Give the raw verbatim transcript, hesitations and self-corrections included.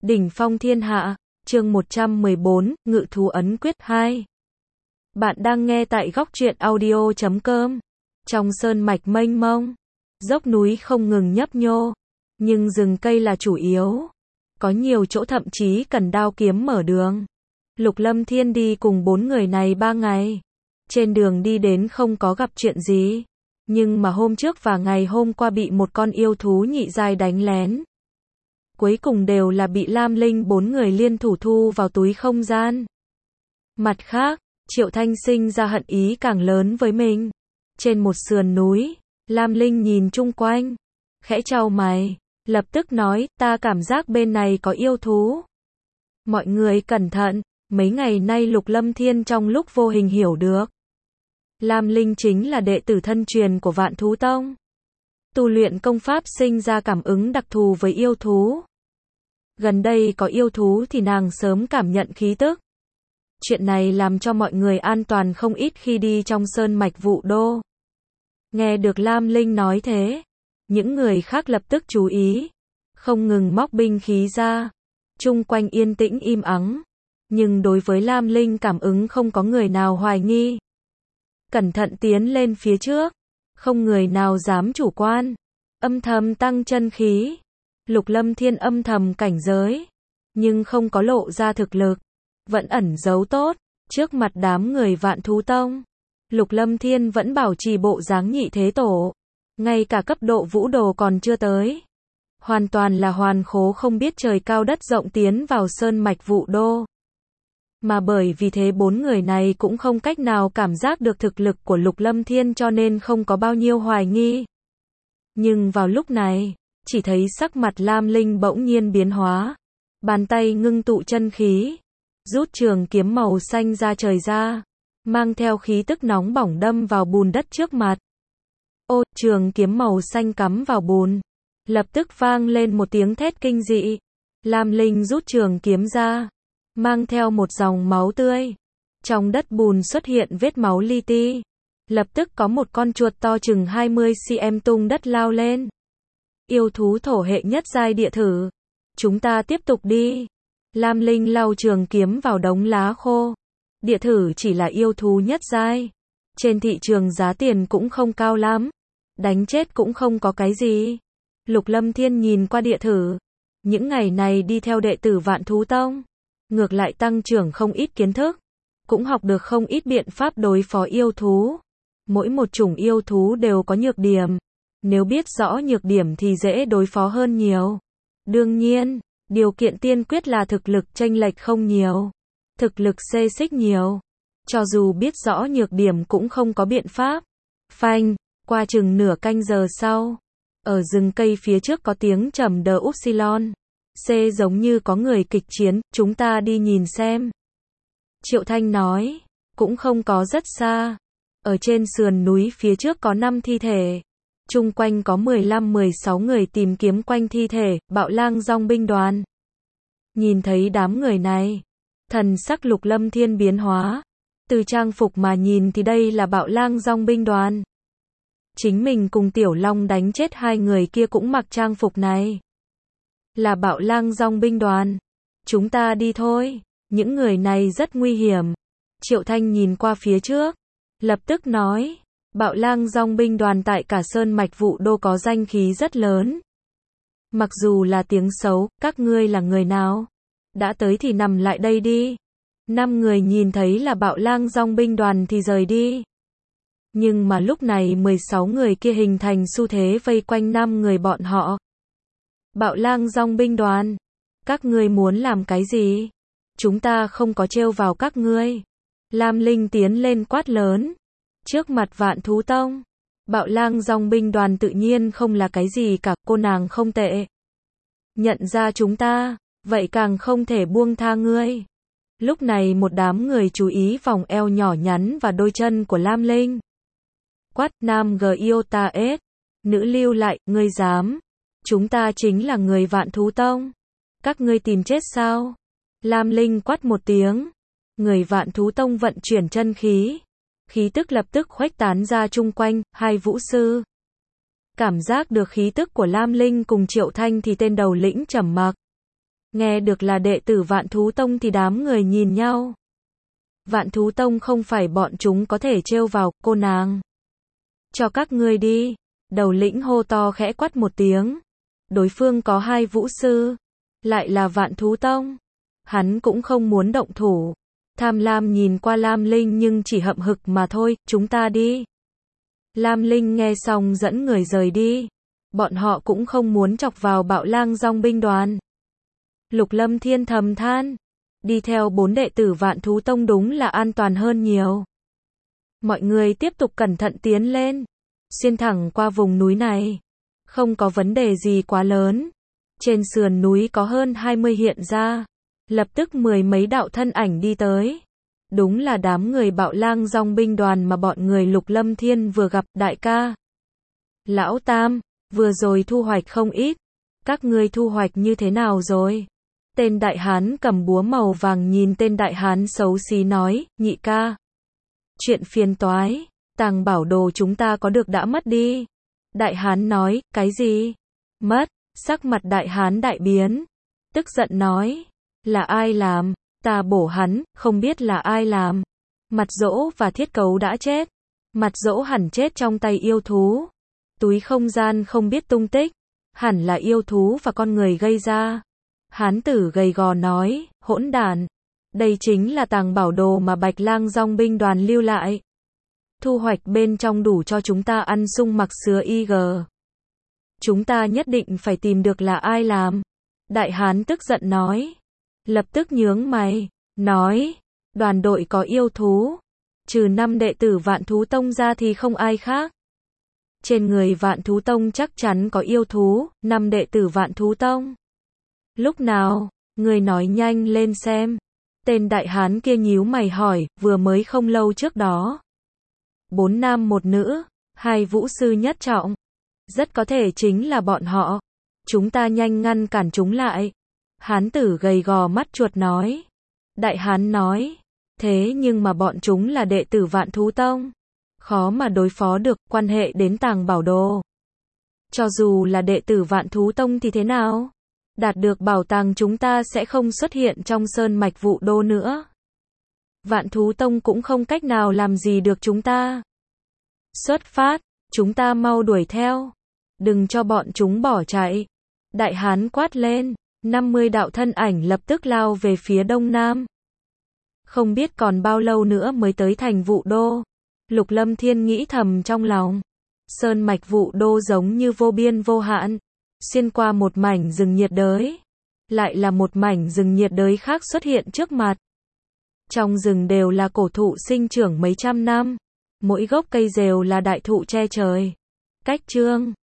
Đỉnh phong thiên hạ, chương một trăm mười bốn, Ngự thú ấn quyết hai. Bạn đang nghe tại góc truyện audio chấm com. Trong sơn mạch mênh mông, dốc núi không ngừng nhấp nhô, nhưng rừng cây là chủ yếu. Có nhiều chỗ thậm chí cần đao kiếm mở đường. Lục Lâm Thiên đi cùng bốn người này ba ngày. Trên đường đi đến không có gặp chuyện gì. Nhưng mà hôm trước và ngày hôm qua bị một con yêu thú nhị giai đánh lén. Cuối cùng đều là bị Lam Linh bốn người liên thủ thu vào túi không gian. Mặt khác, Triệu Thanh sinh ra hận ý càng lớn với mình. Trên một sườn núi, Lam Linh nhìn chung quanh, khẽ chau mày, lập tức nói, ta cảm giác bên này có yêu thú. Mọi người cẩn thận, mấy ngày nay Lục Lâm Thiên trong lúc vô hình hiểu được. Lam Linh chính là đệ tử thân truyền của Vạn Thú Tông. Tu luyện công pháp sinh ra cảm ứng đặc thù với yêu thú. Gần đây có yêu thú thì nàng sớm cảm nhận khí tức. Chuyện này làm cho mọi người an toàn không ít khi đi trong sơn mạch Vũ Đô. Nghe được Lam Linh nói thế, những người khác lập tức chú ý, không ngừng móc binh khí ra. Chung quanh yên tĩnh im ắng, nhưng đối với Lam Linh cảm ứng không có người nào hoài nghi. Cẩn thận tiến lên phía trước, không người nào dám chủ quan, âm thầm tăng chân khí. Lục Lâm Thiên âm thầm cảnh giới, nhưng không có lộ ra thực lực, vẫn ẩn giấu tốt, trước mặt đám người Vạn Thú Tông. Lục Lâm Thiên vẫn bảo trì bộ dáng nhị thế tổ, ngay cả cấp độ vũ đồ còn chưa tới. Hoàn toàn là hoàn khố không biết trời cao đất rộng tiến vào sơn mạch Vũ Đô. Mà bởi vì thế bốn người này cũng không cách nào cảm giác được thực lực của Lục Lâm Thiên cho nên không có bao nhiêu hoài nghi. Nhưng vào lúc này, chỉ thấy sắc mặt Lam Linh bỗng nhiên biến hóa. Bàn tay ngưng tụ chân khí, rút trường kiếm màu xanh ra trời ra, mang theo khí tức nóng bỏng đâm vào bùn đất trước mặt. Ô, trường kiếm màu xanh cắm vào bùn, lập tức vang lên một tiếng thét kinh dị. Lam Linh rút trường kiếm ra, mang theo một dòng máu tươi. Trong đất bùn xuất hiện vết máu li ti. Lập tức có một con chuột to chừng hai mươi xăng-ti-mét tung đất lao lên. Yêu thú thổ hệ nhất giai địa thử. Chúng ta tiếp tục đi. Lam Linh lau trường kiếm vào đống lá khô. Địa thử chỉ là yêu thú nhất giai. Trên thị trường giá tiền cũng không cao lắm. Đánh chết cũng không có cái gì. Lục Lâm Thiên nhìn qua địa thử. Những ngày này đi theo đệ tử Vạn Thú Tông. Ngược lại tăng trưởng không ít kiến thức. Cũng học được không ít biện pháp đối phó yêu thú. Mỗi một chủng yêu thú đều có nhược điểm. Nếu biết rõ nhược điểm thì dễ đối phó hơn nhiều. Đương nhiên, điều kiện tiên quyết là thực lực chênh lệch không nhiều. Thực lực xê xích nhiều. Cho dù biết rõ nhược điểm cũng không có biện pháp. Phanh, qua chừng nửa canh giờ sau. Ở rừng cây phía trước có tiếng trầm đờ upsilon. C giống như có người kịch chiến, chúng ta đi nhìn xem. Triệu Thanh nói, cũng không có rất xa. Ở trên sườn núi phía trước có năm thi thể. Chung quanh có mười lăm mười sáu người tìm kiếm quanh thi thể, Bạo Lang Dong binh đoàn. Nhìn thấy đám người này, thần sắc Lục Lâm Thiên biến hóa. Từ trang phục mà nhìn thì đây là Bạo Lang Dong binh đoàn. Chính mình cùng Tiểu Long đánh chết hai người kia cũng mặc trang phục này. Là Bạo Lang Dong binh đoàn. Chúng ta đi thôi, những người này rất nguy hiểm. Triệu Thanh nhìn qua phía trước, lập tức nói. Bạo Lang Dong binh đoàn tại cả sơn mạch Vũ Đô có danh khí rất lớn. Mặc dù là tiếng xấu, các ngươi là người nào? Đã tới thì nằm lại đây đi. Năm người nhìn thấy là Bạo Lang Dong binh đoàn thì rời đi. Nhưng mà lúc này mười sáu người kia hình thành xu thế vây quanh năm người bọn họ. Bạo Lang Dong binh đoàn, các ngươi muốn làm cái gì? Chúng ta không có trêu vào các ngươi. Lam Linh tiến lên quát lớn. Trước mặt Vạn Thú Tông, Bạo Lang Dong binh đoàn tự nhiên không là cái gì cả, cô nàng không tệ. Nhận ra chúng ta, vậy càng không thể buông tha ngươi. Lúc này một đám người chú ý vòng eo nhỏ nhắn và đôi chân của Lam Linh. Quát, nam Giota S, nữ lưu lại, ngươi dám. Chúng ta chính là người Vạn Thú Tông. Các ngươi tìm chết sao? Lam Linh quát một tiếng. Người Vạn Thú Tông vận chuyển chân khí. Khí tức lập tức khuếch tán ra chung quanh, hai vũ sư. Cảm giác được khí tức của Lam Linh cùng Triệu Thanh thì tên đầu lĩnh trầm mặc. Nghe được là đệ tử Vạn Thú Tông thì đám người nhìn nhau. Vạn Thú Tông không phải bọn chúng có thể trêu vào, cô nàng. Cho các ngươi đi. Đầu lĩnh hô to khẽ quát một tiếng. Đối phương có hai vũ sư. Lại là Vạn Thú Tông. Hắn cũng không muốn động thủ. Tham Lam nhìn qua Lam Linh nhưng chỉ hậm hực mà thôi, chúng ta đi. Lam Linh nghe xong dẫn người rời đi. Bọn họ cũng không muốn chọc vào Bạo Lang Dòng binh đoàn. Lục Lâm Thiên thầm than. Đi theo bốn đệ tử Vạn Thú Tông đúng là an toàn hơn nhiều. Mọi người tiếp tục cẩn thận tiến lên. Xuyên thẳng qua vùng núi này. Không có vấn đề gì quá lớn. Trên sườn núi có hơn hai mươi hiện ra. Lập tức mười mấy đạo thân ảnh đi tới. Đúng là đám người Bạo Lang Dòng binh đoàn mà bọn người Lục Lâm Thiên vừa gặp. Đại ca. Lão Tam, vừa rồi thu hoạch không ít. Các ngươi thu hoạch như thế nào rồi? Tên đại hán cầm búa màu vàng nhìn tên đại hán xấu xí nói, nhị ca. Chuyện phiền toái, tàng bảo đồ chúng ta có được đã mất đi. Đại hán nói, cái gì? Mất, sắc mặt đại hán đại biến. Tức giận nói, là ai làm? Ta bổ hắn, không biết là ai làm. Mặt Dỗ và Thiết Cấu đã chết. Mặt Dỗ hẳn chết trong tay yêu thú. Túi không gian không biết tung tích. Hẳn là yêu thú và con người gây ra. Hán tử gầy gò nói, hỗn đản. Đây chính là tàng bảo đồ mà Bạch Lang Dòng binh đoàn lưu lại. Thu hoạch bên trong đủ cho chúng ta ăn sung mặc sứa y gờ. Chúng ta nhất định phải tìm được là ai làm. Đại hán tức giận nói. Lập tức nhướng mày, nói, đoàn đội có yêu thú. Trừ năm đệ tử Vạn Thú Tông ra thì không ai khác. Trên người Vạn Thú Tông chắc chắn có yêu thú, năm đệ tử Vạn Thú Tông. Lúc nào, người nói nhanh lên xem. Tên đại hán kia nhíu mày hỏi, vừa mới không lâu trước đó. Bốn nam một nữ, hai vũ sư nhất trọng. Rất có thể chính là bọn họ. Chúng ta nhanh ngăn cản chúng lại. Hán tử gầy gò mắt chuột nói. Đại hán nói. Thế nhưng mà bọn chúng là đệ tử Vạn Thú Tông. Khó mà đối phó được, quan hệ đến tàng bảo đồ. Cho dù là đệ tử Vạn Thú Tông thì thế nào? Đạt được bảo tàng chúng ta sẽ không xuất hiện trong sơn mạch Vụ Đô nữa. Vạn Thú Tông cũng không cách nào làm gì được chúng ta. Xuất phát, chúng ta mau đuổi theo. Đừng cho bọn chúng bỏ chạy. Đại hán quát lên, năm mươi đạo thân ảnh lập tức lao về phía đông nam. Không biết còn bao lâu nữa mới tới thành Vụ Đô. Lục Lâm Thiên nghĩ thầm trong lòng. Sơn mạch Vụ Đô giống như vô biên vô hạn. Xuyên qua một mảnh rừng nhiệt đới. Lại là một mảnh rừng nhiệt đới khác xuất hiện trước mặt. Trong rừng đều là cổ thụ sinh trưởng mấy trăm năm. Mỗi gốc cây rều là đại thụ che trời. Cách chương